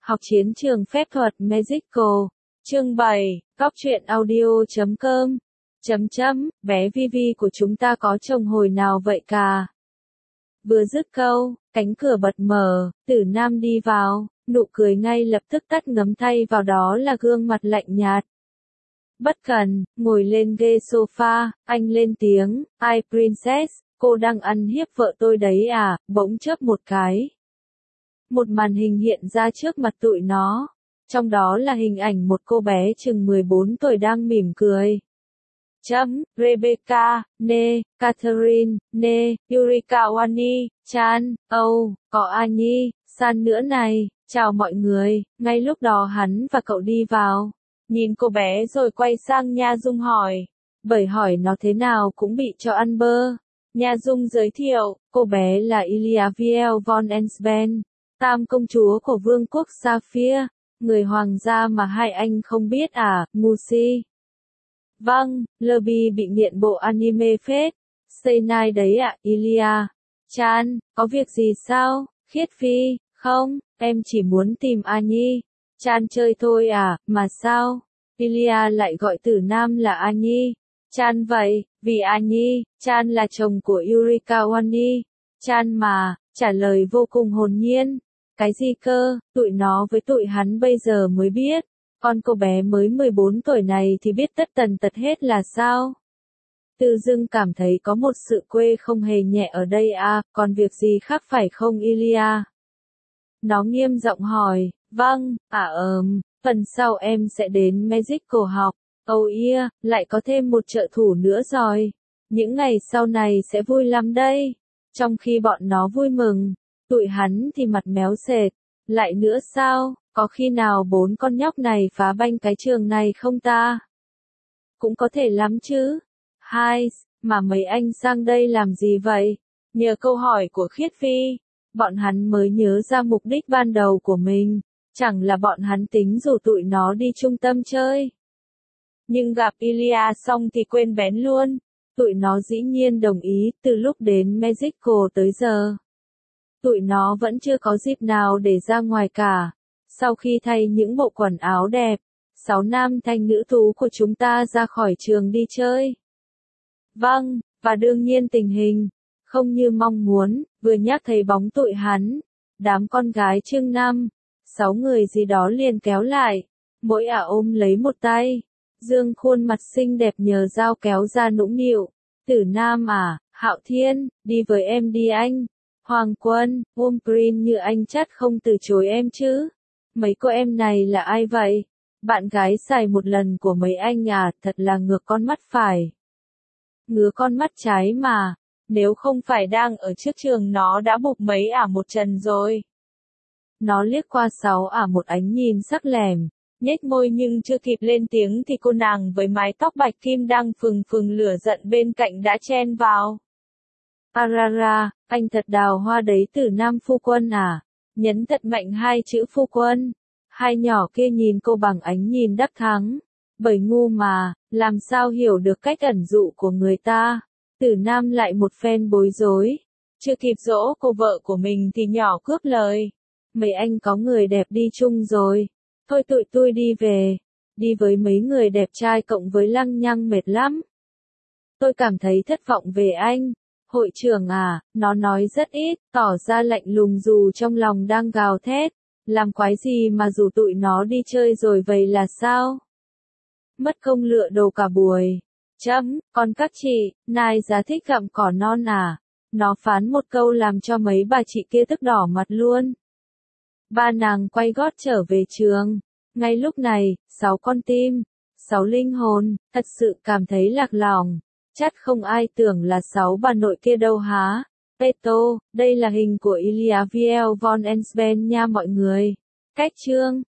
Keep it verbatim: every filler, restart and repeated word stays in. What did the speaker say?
Học chiến trường phép thuật Magical. Chương bảy, Cóc truyện audio chấm com. Chấm chấm, bé Vivi của chúng ta có chồng hồi nào vậy cả? Vừa dứt câu, cánh cửa bật mở, Tử Nam đi vào, nụ cười ngay lập tức tắt ngấm thay vào đó là gương mặt lạnh nhạt. Bất cần, ngồi lên ghế sofa, anh lên tiếng, ai Princess, cô đang ăn hiếp vợ tôi đấy à, bỗng chớp một cái. Một màn hình hiện ra trước mặt tụi nó, trong đó là hình ảnh một cô bé chừng mười bốn tuổi đang mỉm cười. Chấm, Rebecca, nê, Catherine, nê, Yurika Wani, Chan, Âu, có Annie, San nữa này, chào mọi người, ngay lúc đó hắn và cậu đi vào, nhìn cô bé rồi quay sang Nha Dung hỏi, bởi hỏi nó thế nào cũng bị cho ăn bơ. Nha Dung giới thiệu, cô bé là Iliaviel von Ensben, tam công chúa của vương quốc Sapphire, người hoàng gia mà hai anh không biết à, ngu si. Vâng, Lurby bị nghiện bộ anime phết. Say night đấy ạ, Ilia. Chan, có việc gì sao? Khiết Phi, không, em chỉ muốn tìm Annie. Chan chơi thôi à, mà sao? Ilia lại gọi Tử Nam là Annie. Chan vậy, vì Annie, Chan là chồng của Yurika Wani. Chan mà, trả lời vô cùng hồn nhiên. Cái gì cơ, tụi nó với tụi hắn bây giờ mới biết. Con cô bé mới mười bốn tuổi này thì biết tất tần tật hết là sao? Tự dưng cảm thấy có một sự quê không hề nhẹ ở đây à, còn việc gì khác phải không Ilia? Nó nghiêm giọng hỏi, vâng, à ờm, phần sau em sẽ đến Magical học, oh yeah, lại có thêm một trợ thủ nữa rồi. Những ngày sau này sẽ vui lắm đây. Trong khi bọn nó vui mừng, tụi hắn thì mặt méo sệt. Lại nữa sao? Có khi nào bốn con nhóc này phá banh cái trường này không ta? Cũng có thể lắm chứ. Hai, mà mấy anh sang đây làm gì vậy? Nhờ câu hỏi của Khiết Phi, bọn hắn mới nhớ ra mục đích ban đầu của mình. Chẳng là bọn hắn tính rủ tụi nó đi trung tâm chơi. Nhưng gặp Ilia xong thì quên bén luôn. Tụi nó dĩ nhiên đồng ý từ lúc đến Magical tới giờ. Tụi nó vẫn chưa có dịp nào để ra ngoài cả. Sau khi thay những bộ quần áo đẹp, sáu nam thanh nữ tú của chúng ta ra khỏi trường đi chơi. Vâng, và đương nhiên tình hình, không như mong muốn, vừa nhắc thấy bóng tụi hắn, đám con gái chương năm, sáu người gì đó liền kéo lại, mỗi ả ôm lấy một tay, dương khuôn mặt xinh đẹp nhờ dao kéo ra nũng nịu, Tử Nam à, Hạo Thiên, đi với em đi anh, Hoàng Quân, Wolverine như anh chắc không từ chối em chứ. Mấy cô em này là ai vậy? Bạn gái xài một lần của mấy anh à, thật là ngược con mắt phải. Ngứa con mắt trái mà, nếu không phải đang ở trước trường nó đã bục mấy ả một trần rồi. Nó liếc qua sáu ả một ánh nhìn sắc lẻm, nhếch môi nhưng chưa kịp lên tiếng thì cô nàng với mái tóc bạch kim đang phừng phừng lửa giận bên cạnh đã chen vào. Arara, anh thật đào hoa đấy Tử Nam phu quân à? Nhấn thật mạnh hai chữ phu quân. Hai nhỏ kia nhìn cô bằng ánh nhìn đắc thắng. Bởi ngu mà, làm sao hiểu được cách ẩn dụ của người ta. Tử Nam lại một phen bối rối. Chưa kịp dỗ cô vợ của mình thì nhỏ cướp lời. Mấy anh có người đẹp đi chung rồi. Thôi tụi tôi đi về. Đi với mấy người đẹp trai cộng với lăng nhăng mệt lắm. Tôi cảm thấy thất vọng về anh. Hội trưởng à, nó nói rất ít, tỏ ra lạnh lùng dù trong lòng đang gào thét. Làm quái gì mà rủ tụi nó đi chơi rồi vậy là sao? Mất công lựa đồ cả buổi. Chấm, còn các chị, nai giá thích gặm cỏ non à? Nó phán một câu làm cho mấy bà chị kia tức đỏ mặt luôn. Ba nàng quay gót trở về trường. Ngay lúc này, sáu con tim, sáu linh hồn, thật sự cảm thấy lạc lòng. Chắc không ai tưởng là sáu bà nội kia đâu há. Peto, đây là hình của Iliaviel von Ensben nha mọi người. Cách chương.